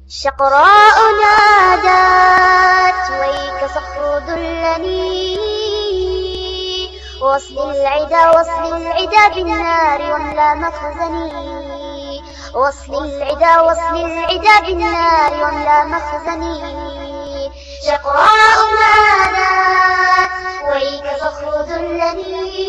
شقراء نادت ويك صخر ذلني، وصل العدا بالنار واملا مخزني، وصل العدا بالنار واملا مخزني. شقراء نادت ويك صخر ذلني،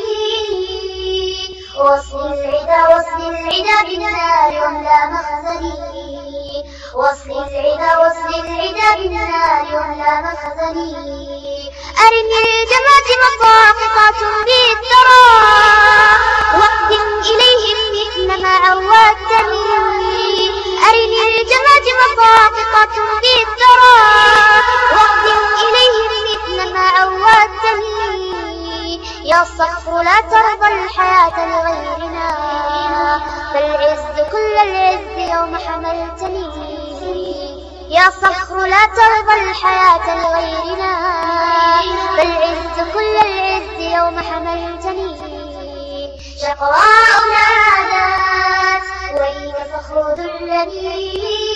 وصل العدا بالنار واملا مخزني، وصل العدا بالنار واملا مخزني. أرني الجماجم طاقطات بالثرى، واقدم إليهم مثل ما عودتني. أرني الجماجم طاقطات بالثرى، واقدم إليهم مثل ما عودتني. يا صخر لا ترضى الحياة لغيرنا، فالعز كل العز يوم حملتني. يا صخر لا ترضى الحياة لغيرنا، فالعز كل العز يوم حملتني. شقراء نادت ويك صخر ذلني،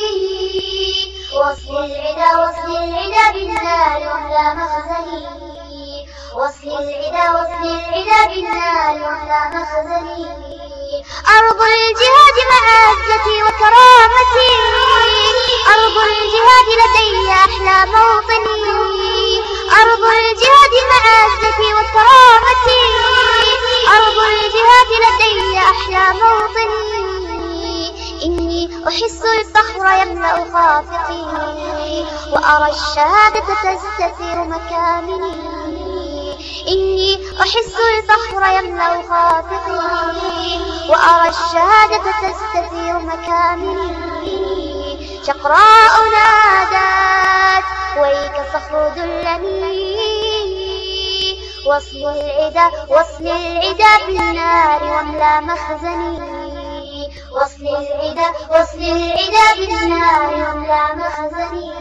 وصل العدا بالنار واملا مخزني، وصل العدا بالنار واملا مخزني. أرض الجهاد معزتي وكرامتي، أرض الجهاد لدي أحلى موطني. أرض الجهاد معزتي وكرامتي، أرض الجهاد لدي أحلى موطني. إني أحس الفخر يملأ خافقي، وأرى الشهادة تستثير مكامني. إني أحس الفخر يملأ خافقي، وأرى الشهادة تستثير مكامني. شقراء نادت ويك صخر ذلني، وصل العدا بالنار واملا مخزني، وصل العدا بالنار واملا مخزني.